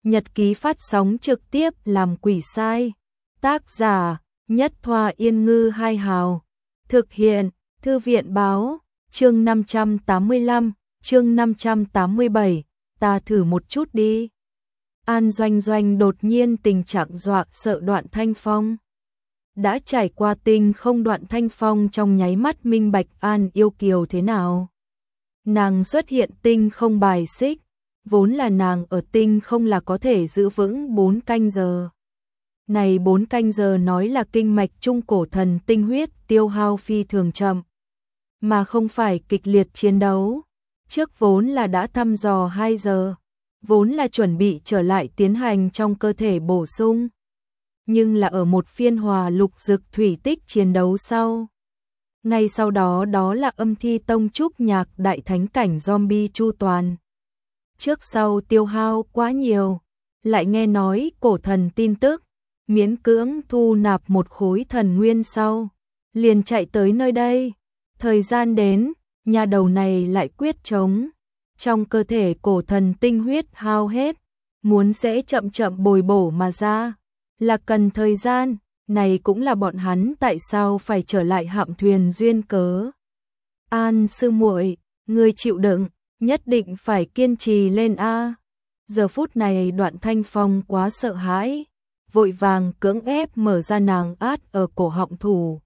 Nhật ký phát sóng trực tiếp làm quỷ sai. Tác giả Nhất Thoa Yên Ngư Hai Hào. Thực hiện Thư viện Báo. Chương 585, chương 587. Ta thử một chút đi. An Doanh Doanh đột nhiên tình trạng dọa sợ Đoạn Thanh Phong. Đã trải qua Tinh Không, Đoạn Thanh Phong trong nháy mắt minh bạch An yêu kiều thế nào. Nàng xuất hiện Tinh Không bài xích, vốn là nàng ở Tinh Không là có thể giữ vững 4 canh giờ. Này 4 canh giờ nói là kinh mạch trung cổ thần tinh huyết tiêu hao phi thường chậm, mà không phải kịch liệt chiến đấu. Trước vốn là đã thăm dò 2 giờ, vốn là chuẩn bị trở lại tiến hành trong cơ thể bổ sung. Nhưng là ở một phiên hòa lục dực thủy tích chiến đấu sau. Ngay sau đó đó là Âm Thi Tông trúc nhạc đại thánh cảnh zombie chu toàn. Trước sau tiêu hao quá nhiều, lại nghe nói cổ thần tin tức, miễn cưỡng thu nạp một khối thần nguyên sau, liền chạy tới nơi đây. Thời gian đến, nhà đầu này lại quyết chống. Trong cơ thể cổ thần tinh huyết hao hết, muốn sẽ chậm chậm bồi bổ mà ra, là cần thời gian. Này cũng là bọn hắn tại sao phải trở lại Hạm Thuyền duyên cớ. An sư muội, ngươi chịu đựng, nhất định phải kiên trì lên a. Giờ phút này Đoạn Thanh Phong quá sợ hãi, vội vàng cưỡng ép mở ra nàng át ở cổ họng thủ.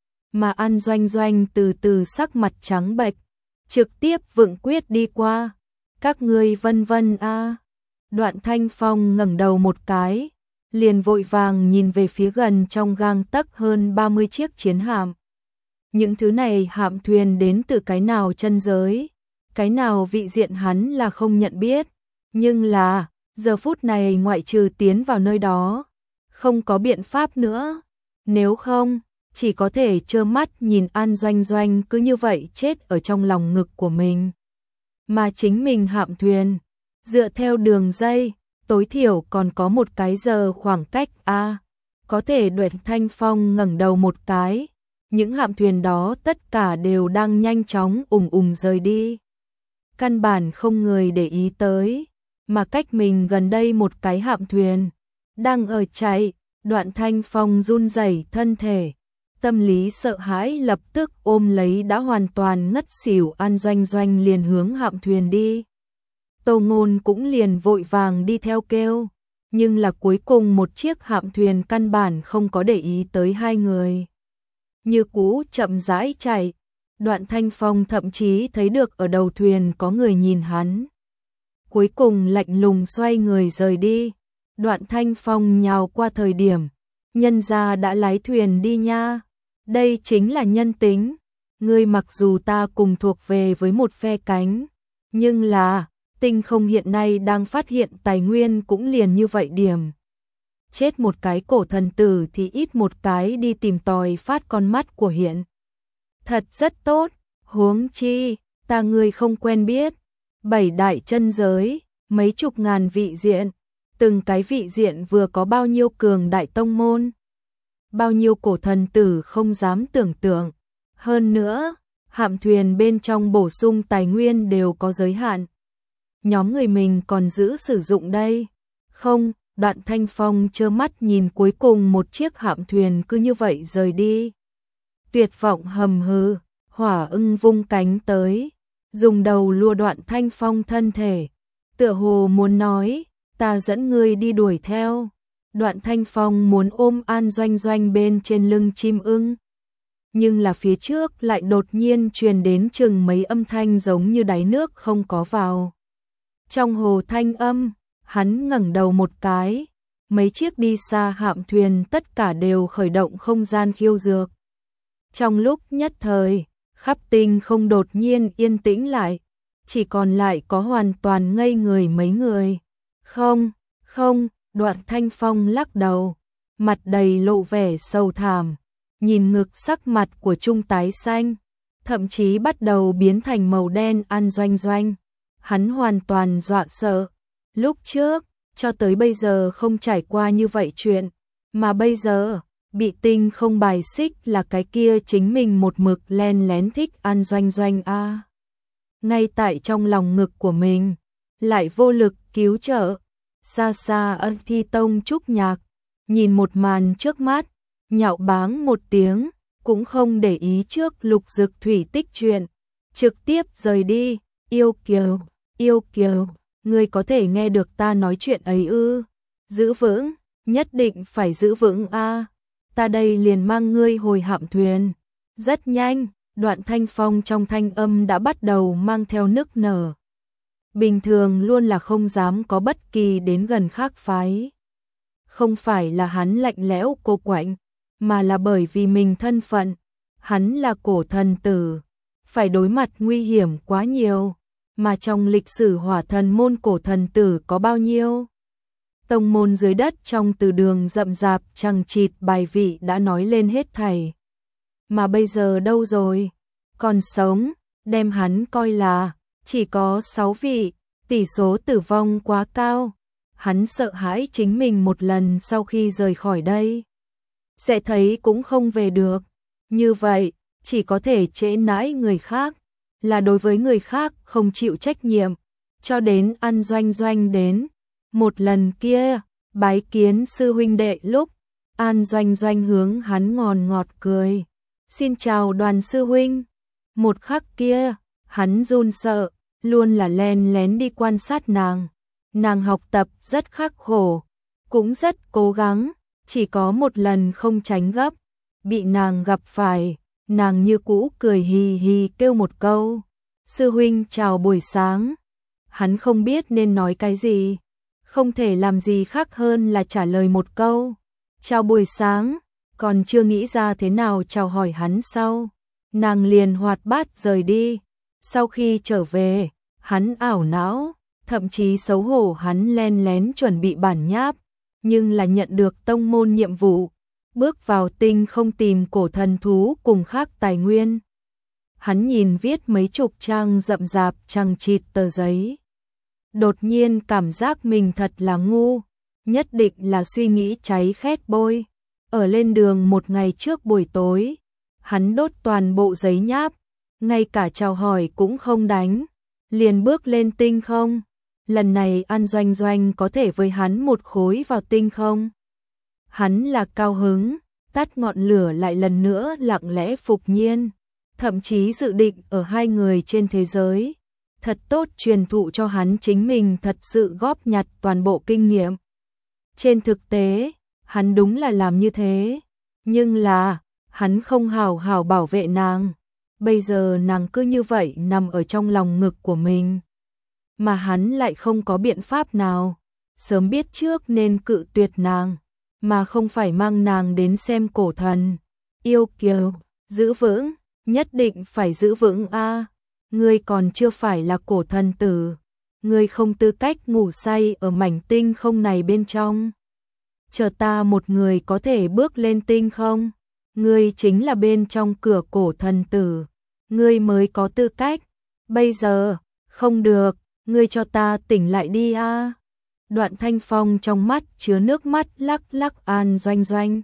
Mà An Doanh Doanh từ từ sắc mặt trắng bệch, trực tiếp vựng quyết đi qua. Các ngươi vân vân a. Đoạn Thanh Phong ngẩng đầu một cái, liền vội vàng nhìn về phía gần trong gang tấc hơn 30 chiếc chiến hạm. Những thứ này hạm thuyền đến từ cái nào chân giới, cái nào vị diện hắn là không nhận biết, nhưng là giờ phút này ngoại trừ tiến vào nơi đó, không có biện pháp nữa. Nếu không, chỉ có thể trơ mắt nhìn An Doanh Doanh cứ như vậy chết ở trong lòng ngực của mình. Mà chính mình hạm thuyền, dựa theo đường dây, tối thiểu còn có 1 cái giờ khoảng cách a. Có thể Đoạn Thanh Phong ngẩng đầu một cái, những hạm thuyền đó tất cả đều đang nhanh chóng rời đi. Căn bản không người để ý tới, mà cách mình gần đây một cái hạm thuyền đang ở chạy. Đoạn Thanh Phong run rẩy thân thể, tâm lý sợ hãi lập tức ôm lấy đã hoàn toàn ngất xỉu An Doanh Doanh liền hướng hạm thuyền đi. Tô Ngôn cũng liền vội vàng đi theo kêu, nhưng là cuối cùng một chiếc hạm thuyền căn bản không có để ý tới hai người. Như cũ chậm rãi chạy, Đoạn Thanh Phong thậm chí thấy được ở đầu thuyền có người nhìn hắn. Cuối cùng lạnh lùng xoay người rời đi. Đoạn Thanh Phong nhào qua thời điểm, nhân gia đã lái thuyền đi nha. Đây chính là nhân tính. Ngươi mặc dù ta cùng thuộc về với một phe cánh, nhưng là Tinh Không hiện nay đang phát hiện tài nguyên cũng liền như vậy điểm. Chết một cái cổ thần tử thì ít một cái đi tìm tòi phát con mắt của hiện. Thật rất tốt, huống chi, ta ngươi không quen biết. 7 đại chân giới, mấy chục ngàn vị diện, từng cái vị diện vừa có bao nhiêu cường đại tông môn. Bao nhiêu cổ thần tử không dám tưởng tượng. Hơn nữa, hạm thuyền bên trong bổ sung tài nguyên đều có giới hạn. Nhóm người mình còn giữ sử dụng đây. Không, Đoạn Thanh Phong trơ mắt nhìn cuối cùng một chiếc hạm thuyền cứ như vậy rời đi. Tuyệt vọng hầm hừ, Hỏa Ưng vung cánh tới, dùng đầu lùa Đoạn Thanh Phong thân thể, tựa hồ muốn nói, ta dẫn ngươi đi đuổi theo. Đoạn Thanh Phong muốn ôm An Doanh Doanh bên trên lưng chim ưng, nhưng là phía trước lại đột nhiên truyền đến chừng mấy âm thanh giống như đáy nước không có vào. Trong hồ thanh âm, hắn ngẩng đầu một cái, mấy chiếc đi xa hạm thuyền tất cả đều khởi động không gian khiêu dược. Trong lúc nhất thời, khắp Tinh Không đột nhiên yên tĩnh lại, chỉ còn lại có hoàn toàn ngây người mấy người. Không, Đoạn Thanh Phong lắc đầu, mặt đầy lộ vẻ sầu thảm, nhìn ngực sắc mặt của Trung tái xanh, thậm chí bắt đầu biến thành màu đen An Doanh Doanh. Hắn hoàn toàn dọa sợ. Lúc trước, cho tới bây giờ không trải qua như vậy chuyện, mà bây giờ, bị Tinh Không bài xích là cái kia chính mình một mực len lén thích An Doanh Doanh a. Ngay tại trong lòng ngực của mình, lại vô lực cứu trợ. Xa xa Ân Thi Tông trúc nhạc, nhìn một màn trước mắt, nhạo báng một tiếng, cũng không để ý trước Lục Dực Thủy tích chuyện, trực tiếp rời đi. Yêu Kiều, ngươi có thể nghe được ta nói chuyện ấy ư? Giữ vững, nhất định phải giữ vững a. Ta đây liền mang ngươi hồi Hạm Thuyền. Rất nhanh, Đoạn Thanh Phong trong thanh âm đã bắt đầu mang theo nức nở. Bình thường luôn là không dám có bất kỳ đến gần khác phái. Không phải là hắn lạnh lẽo cô quạnh, mà là bởi vì mình thân phận. Hắn là cổ thần tử, phải đối mặt nguy hiểm quá nhiều, mà trong lịch sử Hỏa Thần môn cổ thần tử có bao nhiêu? Tông môn dưới đất trong từ đường rậm rạp chằng chịt bài vị đã nói lên hết thảy. Mà bây giờ đâu rồi? Còn sống, đem hắn coi là chỉ có 6 vị, tỷ số tử vong quá cao. Hắn sợ hãi chính mình một lần sau khi rời khỏi đây sẽ thấy cũng không về được. Như vậy, chỉ có thể trễ nãi người khác, là đối với người khác không chịu trách nhiệm, cho đến An Doanh Doanh đến. Một lần kia, bái kiến sư huynh đệ lúc, An Doanh Doanh hướng hắn ngòn ngọt cười. Xin chào Đoàn sư huynh. Một khắc kia, hắn run sợ, luôn là len lén đi quan sát nàng. Nàng học tập rất khắc khổ, cũng rất cố gắng, chỉ có một lần không tránh gấp, bị nàng gặp phải, nàng như cũ cười hì hì kêu một câu. Sư huynh chào buổi sáng. Hắn không biết nên nói cái gì, không thể làm gì khác hơn là trả lời một câu. Chào buổi sáng, còn chưa nghĩ ra thế nào chào hỏi hắn sau. Nàng liền hoạt bát rời đi. Sau khi trở về, hắn ảo não, thậm chí xấu hổ hắn len lén chuẩn bị bản nháp, nhưng là nhận được tông môn nhiệm vụ, bước vào tinh không tìm cổ thần thú cùng khác tài nguyên. Hắn nhìn viết mấy chục trang rậm rạp chằng chịt tờ giấy. Đột nhiên cảm giác mình thật là ngu, nhất định là suy nghĩ cháy khét bôi. Ở lên đường một ngày trước buổi tối, hắn đốt toàn bộ giấy nháp, ngay cả chào hỏi cũng không đánh, liền bước lên tinh không. Lần này An Doanh Doanh có thể với hắn một khối vào tinh không. Hắn là cao hứng, tắt ngọn lửa lại lần nữa lặng lẽ phục nhiên, thậm chí dự định ở hai người trên thế giới, thật tốt truyền thụ cho hắn chính mình thật sự góp nhặt toàn bộ kinh nghiệm. Trên thực tế, hắn đúng là làm như thế, nhưng là, hắn không hào hào bảo vệ nàng. Bây giờ nàng cứ như vậy nằm ở trong lòng ngực của mình, mà hắn lại không có biện pháp nào. Sớm biết trước nên cự tuyệt nàng, mà không phải mang nàng đến xem cổ thần. Yêu Kiều, giữ vững, nhất định phải giữ vững a. Ngươi còn chưa phải là cổ thần tử, ngươi không tư cách ngủ say ở mảnh tinh không này bên trong. Chờ ta một người có thể bước lên tinh không, ngươi chính là bên trong cửa cổ thần tử, ngươi mới có tư cách. Bây giờ, không được, ngươi cho ta tỉnh lại đi a. Đoạn Thanh Phong trong mắt chứa nước mắt lắc lắc An Doanh Doanh.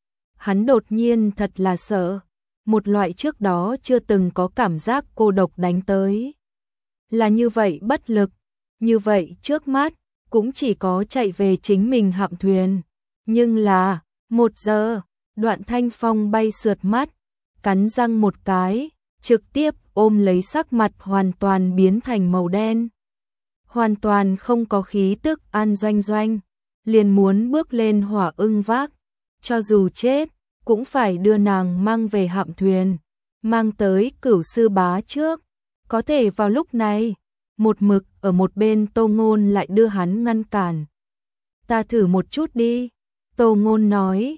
Hắn đột nhiên thật là sợ, một loại trước đó chưa từng có cảm giác cô độc đánh tới. Là như vậy bất lực, như vậy trước mắt, cũng chỉ có chạy về chính mình Hạm Thuyền. Nhưng là, 1 giờ, Đoạn Thanh Phong bay sượt mắt, cắn răng một cái, trực tiếp ôm lấy sắc mặt hoàn toàn biến thành màu đen. Hoàn toàn không có khí tức An Doanh Doanh, liền muốn bước lên Hỏa Ưng vác, cho dù chết, cũng phải đưa nàng mang về Hạm Thuyền, mang tới Cửu sư bá trước. Có thể vào lúc này, một mực ở một bên Tô Ngôn lại đưa hắn ngăn cản. Ta thử một chút đi. Tô Ngôn nói,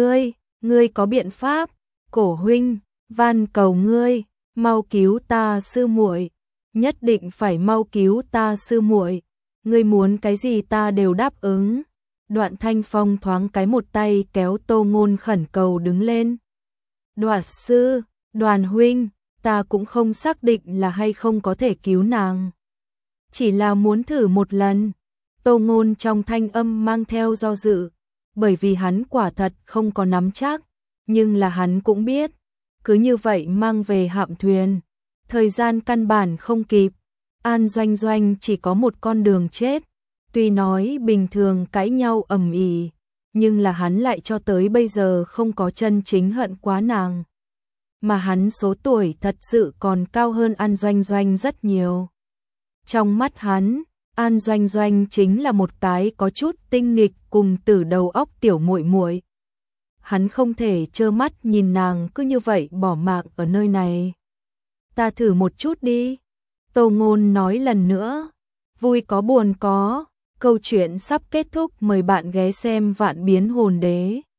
ngươi có biện pháp. Cổ huynh, van cầu ngươi, mau cứu ta sư muội, nhất định phải mau cứu ta sư muội. Ngươi muốn cái gì ta đều đáp ứng. Đoạn Thanh Phong thoáng cái một tay kéo Tô Ngôn khẩn cầu đứng lên. Đoạt sư, Đoàn huynh, ta cũng không xác định là hay không có thể cứu nàng, chỉ là muốn thử một lần. Tô Ngôn trong thanh âm mang theo do dự, bởi vì hắn quả thật không có nắm chắc, nhưng là hắn cũng biết, cứ như vậy mang về Hạm Thuyền, thời gian căn bản không kịp. An Doanh Doanh chỉ có một con đường chết, Tuy nói bình thường cãi nhau ầm ĩ, nhưng là hắn lại cho tới bây giờ không có chân chính hận quá nàng. Mà hắn số tuổi thật sự còn cao hơn An Doanh Doanh rất nhiều. Trong mắt hắn, An Doanh Doanh chính là một cái có chút tinh nghịch cùng tử đầu óc tiểu muội muội. Hắn không thể trơ mắt nhìn nàng cứ như vậy bỏ mạng ở nơi này. Ta thử một chút đi. Tô Ngôn nói lần nữa. Vui có buồn có. Câu chuyện sắp kết thúc, mời bạn ghé xem Vạn Biến Hồn Đế.